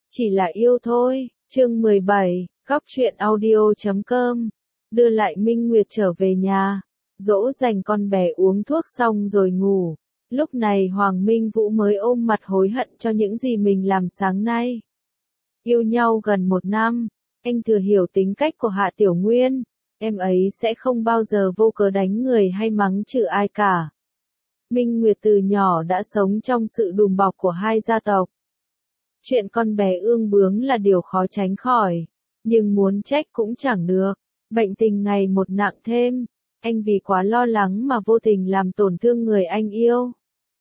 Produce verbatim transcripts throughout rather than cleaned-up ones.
Chỉ là yêu thôi. Chương mười bảy, góc truyện audio chấm com. Đưa lại Minh Nguyệt trở về nhà, dỗ dành con bé uống thuốc xong rồi ngủ. Lúc này Hoàng Minh Vũ mới ôm mặt hối hận cho những gì mình làm sáng nay. Yêu nhau gần một năm, anh thừa hiểu tính cách của Hạ Tiểu Nguyên, em ấy sẽ không bao giờ vô cớ đánh người hay mắng chửi ai cả. Minh Nguyệt từ nhỏ đã sống trong sự đùm bọc của hai gia tộc. Chuyện con bé ương bướng là điều khó tránh khỏi, nhưng muốn trách cũng chẳng được. Bệnh tình ngày một nặng thêm, anh vì quá lo lắng mà vô tình làm tổn thương người anh yêu.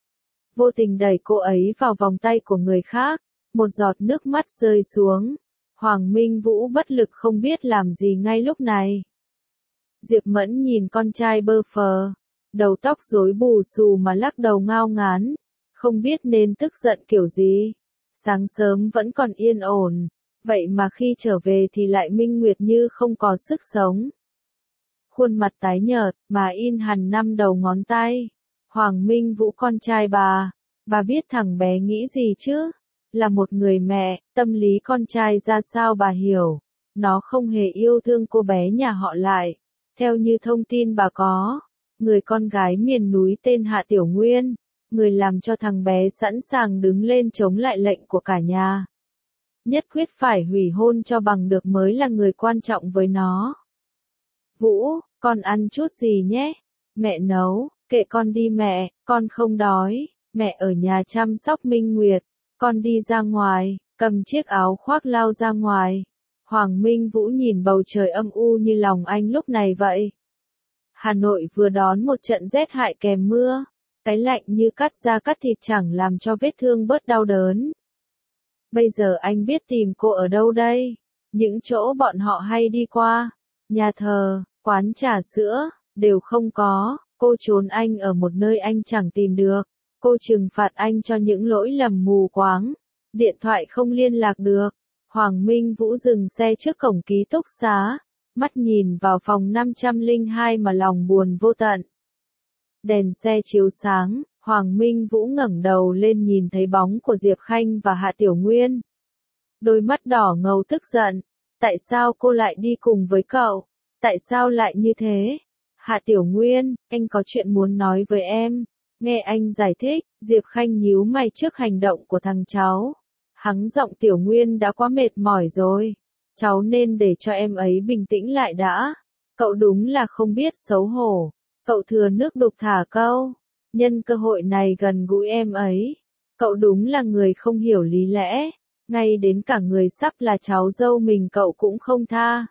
Vô tình đẩy cô ấy vào vòng tay của người khác, một giọt nước mắt rơi xuống. Hoàng Minh Vũ bất lực không biết làm gì ngay lúc này. Diệp Mẫn nhìn con trai bơ phờ, đầu tóc rối bù xù mà lắc đầu ngao ngán, không biết nên tức giận kiểu gì. Sáng sớm vẫn còn yên ổn, vậy mà khi trở về thì lại minh nguyệt như không có sức sống. Khuôn mặt tái nhợt mà in hằn năm đầu ngón tay. Hoàng Minh Vũ con trai bà, bà biết thằng bé nghĩ gì chứ? Là một người mẹ, tâm lý con trai ra sao bà hiểu. Nó không hề yêu thương cô bé nhà họ lại. Theo như thông tin bà có, người con gái miền núi tên Hạ Tiểu Nguyên, người làm cho thằng bé sẵn sàng đứng lên chống lại lệnh của cả nhà. Nhất quyết phải hủy hôn cho bằng được mới là người quan trọng với nó. Vũ, con ăn chút gì nhé? Mẹ nấu, kệ con đi mẹ, con không đói. Mẹ ở nhà chăm sóc Minh Nguyệt, con đi ra ngoài, cầm chiếc áo khoác lao ra ngoài. Hoàng Minh Vũ nhìn bầu trời âm u như lòng anh lúc này vậy. Hà Nội vừa đón một trận rét hại kèm mưa. Cái lạnh như cắt da cắt thịt chẳng làm cho vết thương bớt đau đớn. Bây giờ anh biết tìm cô ở đâu đây? Những chỗ bọn họ hay đi qua, nhà thờ, quán trà sữa, đều không có. Cô trốn anh ở một nơi anh chẳng tìm được. Cô trừng phạt anh cho những lỗi lầm mù quáng. Điện thoại không liên lạc được. Hoàng Minh Vũ dừng xe trước cổng ký túc xá, mắt nhìn vào phòng năm trăm lẻ hai mà lòng buồn vô tận. Đèn xe chiếu sáng, Hoàng Minh Vũ ngẩng đầu lên nhìn thấy bóng của Diệp Khanh và Hạ Tiểu Nguyên. Đôi mắt đỏ ngầu tức giận. Tại sao cô lại đi cùng với cậu? Tại sao lại như thế? Hạ Tiểu Nguyên, anh có chuyện muốn nói với em. Nghe anh giải thích, Diệp Khanh nhíu mày trước hành động của thằng cháu. Hắng giọng Tiểu Nguyên đã quá mệt mỏi rồi. Cháu nên để cho em ấy bình tĩnh lại đã. Cậu đúng là không biết xấu hổ. Cậu thừa nước đục thả câu. Nhân cơ hội này gần gũi em ấy. Cậu đúng là người không hiểu lý lẽ. Ngay đến cả người sắp là cháu dâu mình cậu cũng không tha.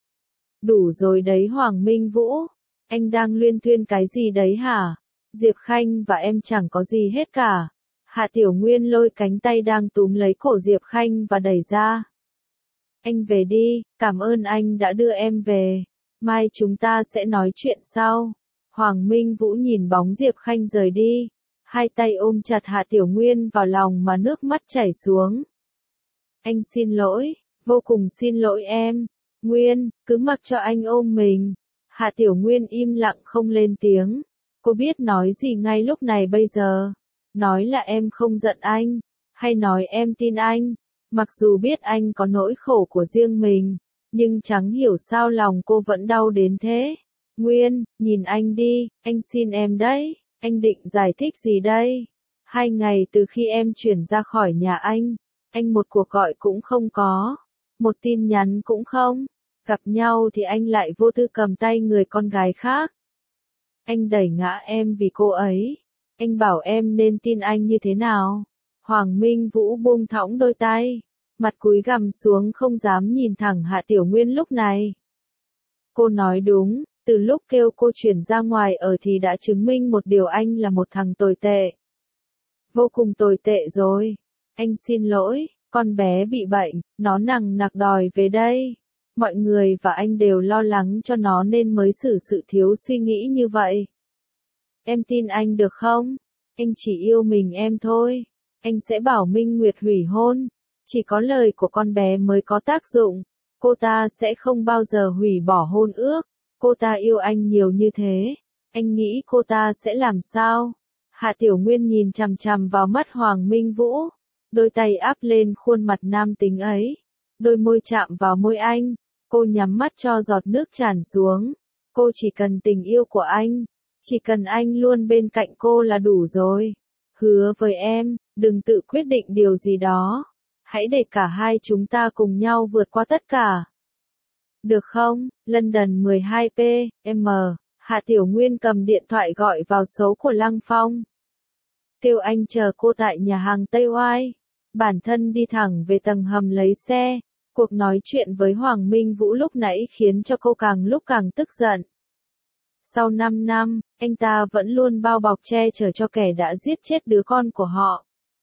Đủ rồi đấy Hoàng Minh Vũ. Anh đang luyên thuyên cái gì đấy hả? Diệp Khanh và em chẳng có gì hết cả. Hạ Tiểu Nguyên lôi cánh tay đang túm lấy cổ Diệp Khanh và đẩy ra. Anh về đi, cảm ơn anh đã đưa em về. Mai chúng ta sẽ nói chuyện sau. Hoàng Minh Vũ nhìn bóng Diệp Khanh rời đi. Hai tay ôm chặt Hạ Tiểu Nguyên vào lòng mà nước mắt chảy xuống. Anh xin lỗi, vô cùng xin lỗi em. Nguyên, cứ mặc cho anh ôm mình. Hạ Tiểu Nguyên im lặng không lên tiếng. Cô biết nói gì ngay lúc này bây giờ. Nói là em không giận anh, hay nói em tin anh. Mặc dù biết anh có nỗi khổ của riêng mình, nhưng chẳng hiểu sao lòng cô vẫn đau đến thế. Nguyên, nhìn anh đi, anh xin em đấy. Anh định giải thích gì đây? Hai ngày từ khi em chuyển ra khỏi nhà anh, anh một cuộc gọi cũng không có, một tin nhắn cũng không. Gặp nhau thì anh lại vô tư cầm tay người con gái khác. Anh đẩy ngã em vì cô ấy. Anh bảo em nên tin anh như thế nào? Hoàng Minh Vũ buông thõng đôi tay, mặt cúi gằm xuống không dám nhìn thẳng Hạ Tiểu Nguyên lúc này. Cô nói đúng, từ lúc kêu cô chuyển ra ngoài ở thì đã chứng minh một điều, anh là một thằng tồi tệ. Vô cùng tồi tệ rồi. Anh xin lỗi, con bé bị bệnh, nó nằng nặc đòi về đây. Mọi người và anh đều lo lắng cho nó nên mới xử sự thiếu suy nghĩ như vậy. Em tin anh được không? Anh chỉ yêu mình em thôi. Anh sẽ bảo Minh Nguyệt hủy hôn. Chỉ có lời của con bé mới có tác dụng. Cô ta sẽ không bao giờ hủy bỏ hôn ước. Cô ta yêu anh nhiều như thế. Anh nghĩ cô ta sẽ làm sao? Hạ Tiểu Nguyên nhìn chằm chằm vào mắt Hoàng Minh Vũ. đôi tay áp lên khuôn mặt nam tính ấy, đôi môi chạm vào môi anh, cô nhắm mắt cho giọt nước tràn xuống, cô chỉ cần tình yêu của anh, chỉ cần anh luôn bên cạnh cô là đủ rồi. Hứa với em, đừng tự quyết định điều gì đó, hãy để cả hai chúng ta cùng nhau vượt qua tất cả. Được không? London mười hai p m. Hạ Tiểu Nguyên cầm điện thoại gọi vào số của Lăng Phong. Kêu anh chờ cô tại nhà hàng Tây Oai. Bản thân đi thẳng về tầng hầm lấy xe. Cuộc nói chuyện với Hoàng Minh Vũ lúc nãy khiến cho cô càng lúc càng tức giận. Sau năm năm, anh ta vẫn luôn bao bọc che chở cho kẻ đã giết chết đứa con của họ.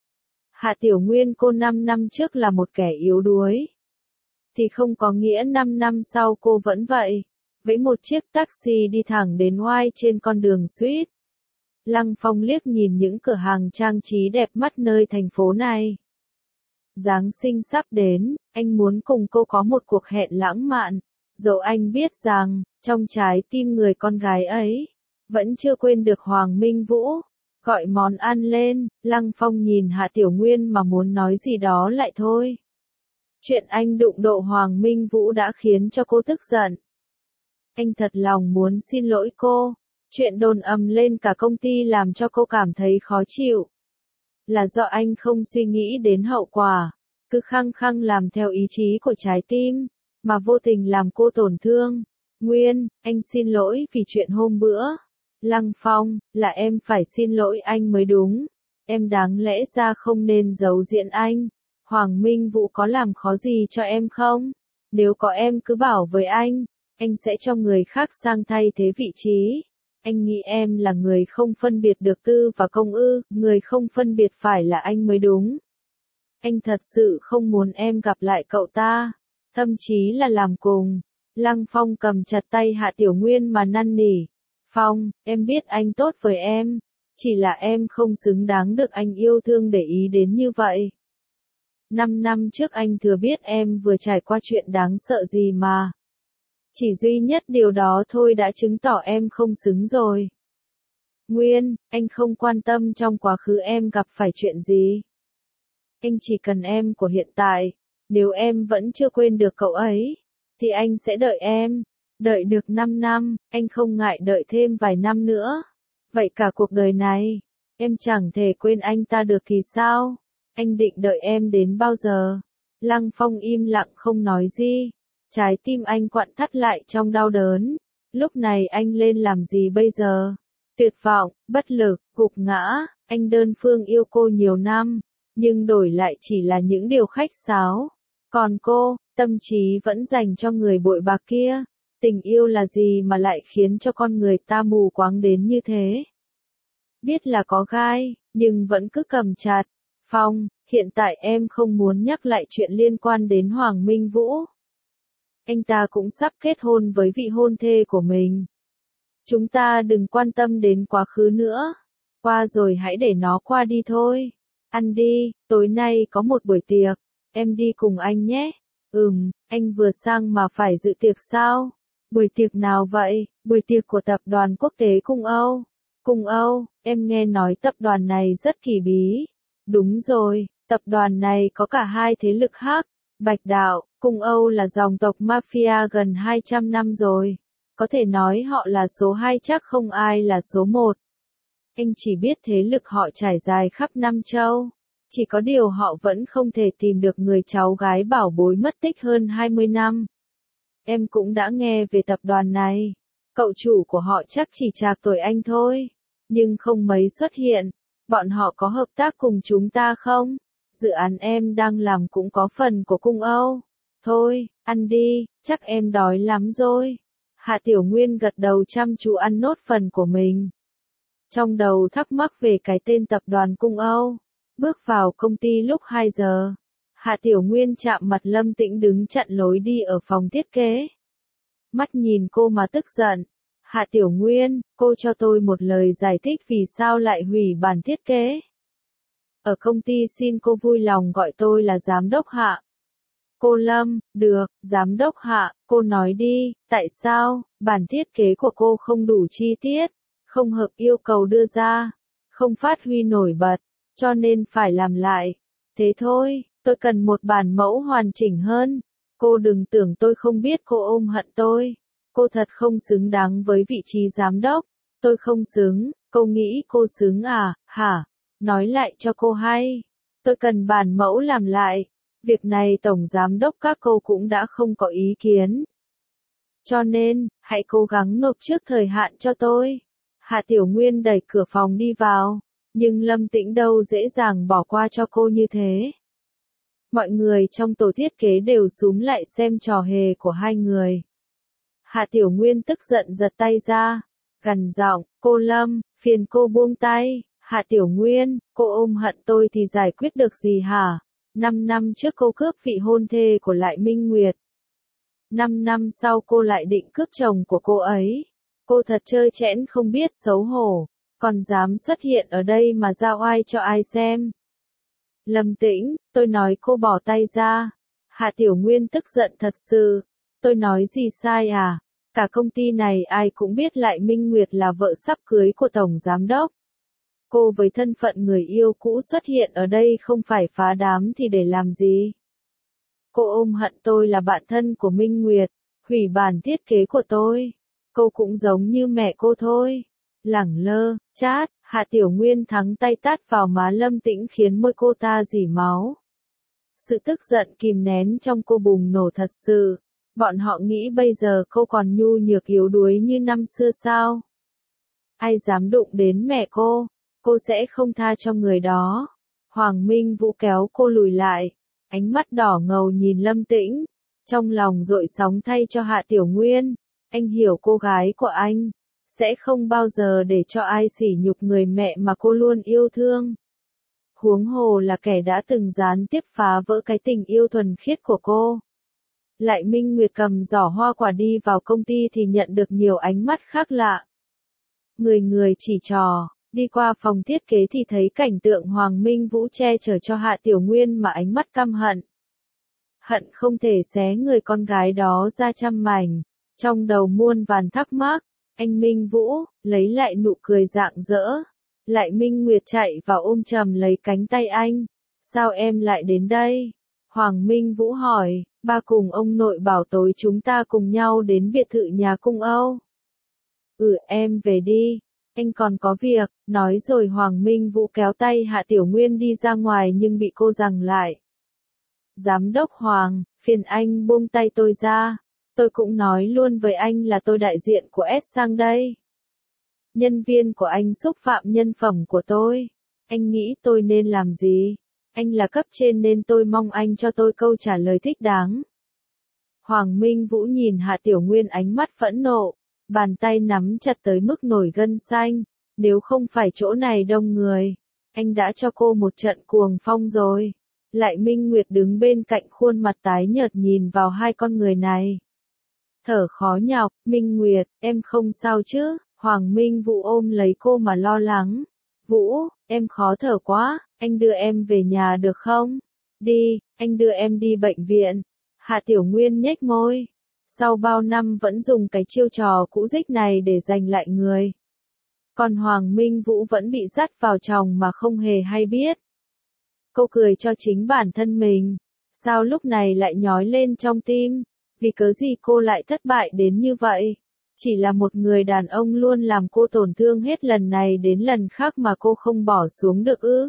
Hạ Tiểu Nguyên cô năm năm trước là một kẻ yếu đuối. Thì không có nghĩa năm năm sau cô vẫn vậy. Với một chiếc taxi đi thẳng đến Oai trên con đường Suýt. Lăng Phong liếc nhìn những cửa hàng trang trí đẹp mắt nơi thành phố này. Giáng sinh sắp đến, anh muốn cùng cô có một cuộc hẹn lãng mạn. Dẫu anh biết rằng, trong trái tim người con gái ấy, vẫn chưa quên được Hoàng Minh Vũ. Gọi món ăn lên, Lăng Phong nhìn Hạ Tiểu Nguyên mà muốn nói gì đó lại thôi. Chuyện anh đụng độ Hoàng Minh Vũ đã khiến cho cô tức giận. Anh thật lòng muốn xin lỗi cô. Chuyện đồn ầm lên cả công ty làm cho cô cảm thấy khó chịu. Là do anh không suy nghĩ đến hậu quả, cứ khăng khăng làm theo ý chí của trái tim, mà vô tình làm cô tổn thương. Nguyên, anh xin lỗi vì chuyện hôm bữa. Lăng Phong, là em phải xin lỗi anh mới đúng. Em đáng lẽ ra không nên giấu diễn anh. Hoàng Minh Vũ có làm khó gì cho em không? Nếu có em cứ bảo với anh, anh sẽ cho người khác sang thay thế vị trí. Anh nghĩ em là người không phân biệt được tư và công ư, người không phân biệt phải là anh mới đúng. Anh thật sự không muốn em gặp lại cậu ta, thậm chí là làm cùng. Lăng Phong cầm chặt tay Hạ Tiểu Nguyên mà năn nỉ. Phong, em biết anh tốt với em, chỉ là em không xứng đáng được anh yêu thương để ý đến như vậy. Năm năm trước anh thừa biết em vừa trải qua chuyện đáng sợ gì mà. Chỉ duy nhất điều đó thôi đã chứng tỏ em không xứng rồi. Nguyên, anh không quan tâm trong quá khứ em gặp phải chuyện gì. Anh chỉ cần em của hiện tại. Nếu em vẫn chưa quên được cậu ấy, thì anh sẽ đợi em. Đợi được năm năm, anh không ngại đợi thêm vài năm nữa. Vậy cả cuộc đời này, em chẳng thể quên anh ta được thì sao? Anh định đợi em đến bao giờ? Lăng Phong im lặng không nói gì. Trái tim anh quặn thắt lại trong đau đớn. Lúc này anh lên làm gì bây giờ? Tuyệt vọng, bất lực, gục ngã. Anh đơn phương yêu cô nhiều năm, nhưng đổi lại chỉ là những điều khách sáo. Còn cô, tâm trí vẫn dành cho người bội bạc kia. Tình yêu là gì mà lại khiến cho con người ta mù quáng đến như thế? Biết là có gai, nhưng vẫn cứ cầm chặt. Phong, hiện tại em không muốn nhắc lại chuyện liên quan đến Hoàng Minh Vũ. Anh ta cũng sắp kết hôn với vị hôn thê của mình. Chúng ta đừng quan tâm đến quá khứ nữa. Qua rồi hãy để nó qua đi thôi. Ăn đi, tối nay có một buổi tiệc. Em đi cùng anh nhé. Ừm, anh vừa sang mà phải dự tiệc sao? Buổi tiệc nào vậy? Buổi tiệc của tập đoàn quốc tế Cung Âu. Cung Âu, em nghe nói tập đoàn này rất kỳ bí. Đúng rồi, tập đoàn này có cả hai thế lực khác. Bạch Đạo, Cung Âu là dòng tộc mafia gần hai trăm năm rồi. Có thể nói họ là số hai chắc không ai là số một. Anh chỉ biết thế lực họ trải dài khắp Nam Châu. Chỉ có điều họ vẫn không thể tìm được người cháu gái bảo bối mất tích hơn hai mươi năm. Em cũng đã nghe về tập đoàn này. Cậu chủ của họ chắc chỉ trạc tuổi anh thôi. Nhưng không mấy xuất hiện. Bọn họ có hợp tác cùng chúng ta không? Dự án em đang làm cũng có phần của Cung Âu. Thôi, ăn đi, chắc em đói lắm rồi. Hạ Tiểu Nguyên gật đầu chăm chú ăn nốt phần của mình. Trong đầu thắc mắc về cái tên tập đoàn Cung Âu. Bước vào công ty lúc hai giờ. Hạ Tiểu Nguyên chạm mặt Lâm Tĩnh đứng chặn lối đi ở phòng thiết kế. Mắt nhìn cô mà tức giận. Hạ Tiểu Nguyên, cô cho tôi một lời giải thích vì sao lại hủy bản thiết kế. Ở công ty xin cô vui lòng gọi tôi là giám đốc Hạ. Cô Lâm, được, giám đốc Hạ, cô nói đi, tại sao, bản thiết kế của cô không đủ chi tiết, không hợp yêu cầu đưa ra, không phát huy nổi bật, cho nên phải làm lại. Thế thôi, tôi cần một bản mẫu hoàn chỉnh hơn. Cô đừng tưởng tôi không biết cô ôm hận tôi. Cô thật không xứng đáng với vị trí giám đốc. Tôi không xứng, cô nghĩ cô xứng à, hả? Nói lại cho cô hay. Tôi cần bản mẫu làm lại. Việc này tổng giám đốc các cô cũng đã không có ý kiến. Cho nên, hãy cố gắng nộp trước thời hạn cho tôi. Hạ Tiểu Nguyên đẩy cửa phòng đi vào. Nhưng Lâm Tĩnh đâu dễ dàng bỏ qua cho cô như thế. Mọi người trong tổ thiết kế đều xúm lại xem trò hề của hai người. Hạ Tiểu Nguyên tức giận giật tay ra, gằn giọng, cô Lâm, phiền cô buông tay. Hạ Tiểu Nguyên, cô ôm hận tôi thì giải quyết được gì hả? Năm năm trước cô cướp vị hôn thê của Lại Minh Nguyệt. Năm năm sau cô lại định cướp chồng của cô ấy. Cô thật trơ trẽn không biết xấu hổ, còn dám xuất hiện ở đây mà giao oai cho ai xem. Lâm Tĩnh, tôi nói cô bỏ tay ra. Hạ Tiểu Nguyên tức giận thật sự. Tôi nói gì sai à? Cả công ty này ai cũng biết Lại Minh Nguyệt là vợ sắp cưới của Tổng Giám Đốc. Cô với thân phận người yêu cũ xuất hiện ở đây không phải phá đám thì để làm gì? Cô ôm hận tôi là bạn thân của Minh Nguyệt, hủy bản thiết kế của tôi. Cô cũng giống như mẹ cô thôi. Lẳng lơ, chát, Hạ Tiểu Nguyên thắng tay tát vào má Lâm Tĩnh khiến môi cô ta rỉ máu. Sự tức giận kìm nén trong cô bùng nổ thật sự. Bọn họ nghĩ bây giờ cô còn nhu nhược yếu đuối như năm xưa sao? Ai dám đụng đến mẹ cô, cô sẽ không tha cho người đó. Hoàng Minh Vũ kéo cô lùi lại, ánh mắt đỏ ngầu nhìn Lâm Tĩnh, trong lòng dội sóng thay cho Hạ Tiểu Nguyên. Anh hiểu cô gái của anh, sẽ không bao giờ để cho ai sỉ nhục người mẹ mà cô luôn yêu thương. Huống hồ là kẻ đã từng gián tiếp phá vỡ cái tình yêu thuần khiết của cô. Lại Minh Nguyệt cầm giỏ hoa quả đi vào công ty thì nhận được nhiều ánh mắt khác lạ. Người người chỉ trò, đi qua phòng thiết kế thì thấy cảnh tượng Hoàng Minh Vũ che chở cho Hạ Tiểu Nguyên mà ánh mắt căm hận. Hận không thể xé người con gái đó ra trăm mảnh, trong đầu muôn vàn thắc mắc. Anh Minh Vũ, lấy lại nụ cười rạng rỡ. Lại Minh Nguyệt chạy vào ôm chầm lấy cánh tay anh. Sao em lại đến đây? Hoàng Minh Vũ hỏi, ba cùng ông nội bảo tối chúng ta cùng nhau đến biệt thự nhà cung Âu. Ừ em về đi, anh còn có việc, nói rồi Hoàng Minh Vũ kéo tay Hạ Tiểu Nguyên đi ra ngoài nhưng bị cô giằng lại. Giám đốc Hoàng, phiền anh buông tay tôi ra, tôi cũng nói luôn với anh là tôi đại diện của S sang đây. Nhân viên của anh xúc phạm nhân phẩm của tôi, anh nghĩ tôi nên làm gì? Anh là cấp trên nên tôi mong anh cho tôi câu trả lời thích đáng. Hoàng Minh Vũ nhìn Hạ Tiểu Nguyên ánh mắt phẫn nộ, bàn tay nắm chặt tới mức nổi gân xanh. Nếu không phải chỗ này đông người, anh đã cho cô một trận cuồng phong rồi. Lại Minh Nguyệt đứng bên cạnh khuôn mặt tái nhợt nhìn vào hai con người này. Thở khó nhọc, Minh Nguyệt, em không sao chứ? Hoàng Minh Vũ ôm lấy cô mà lo lắng. Vũ, em khó thở quá, anh đưa em về nhà được không? Đi, anh đưa em đi bệnh viện. Hạ Tiểu Nguyên nhếch môi. Sau bao năm vẫn dùng cái chiêu trò cũ dích này để giành lại người. Còn Hoàng Minh Vũ vẫn bị dắt vào chồng mà không hề hay biết. Cô cười cho chính bản thân mình. Sao lúc này lại nhói lên trong tim? Vì cớ gì cô lại thất bại đến như vậy? Chỉ là một người đàn ông luôn làm cô tổn thương hết lần này đến lần khác mà cô không bỏ xuống được ư?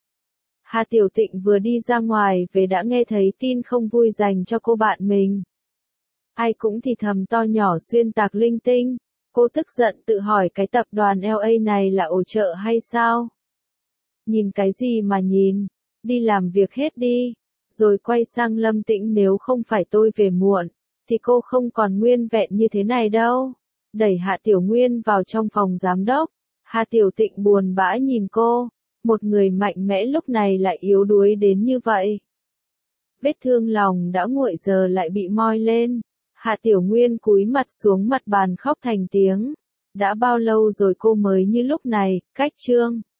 Hà Tiểu Tịnh vừa đi ra ngoài về đã nghe thấy tin không vui dành cho cô bạn mình. Ai cũng thì thầm to nhỏ xuyên tạc linh tinh. Cô tức giận tự hỏi cái tập đoàn lờ a này là ổ chợ hay sao? Nhìn cái gì mà nhìn? Đi làm việc hết đi. Rồi quay sang Lâm Tĩnh, nếu không phải tôi về muộn, thì cô không còn nguyên vẹn như thế này đâu. Đẩy Hạ Tiểu Nguyên vào trong phòng giám đốc. Hà Tiểu Tịnh buồn bã nhìn cô. Một người mạnh mẽ lúc này lại yếu đuối đến như vậy. Vết thương lòng đã nguội giờ lại bị moi lên. Hạ Tiểu Nguyên cúi mặt xuống mặt bàn khóc thành tiếng. Đã bao lâu rồi cô mới như lúc này, cách chương.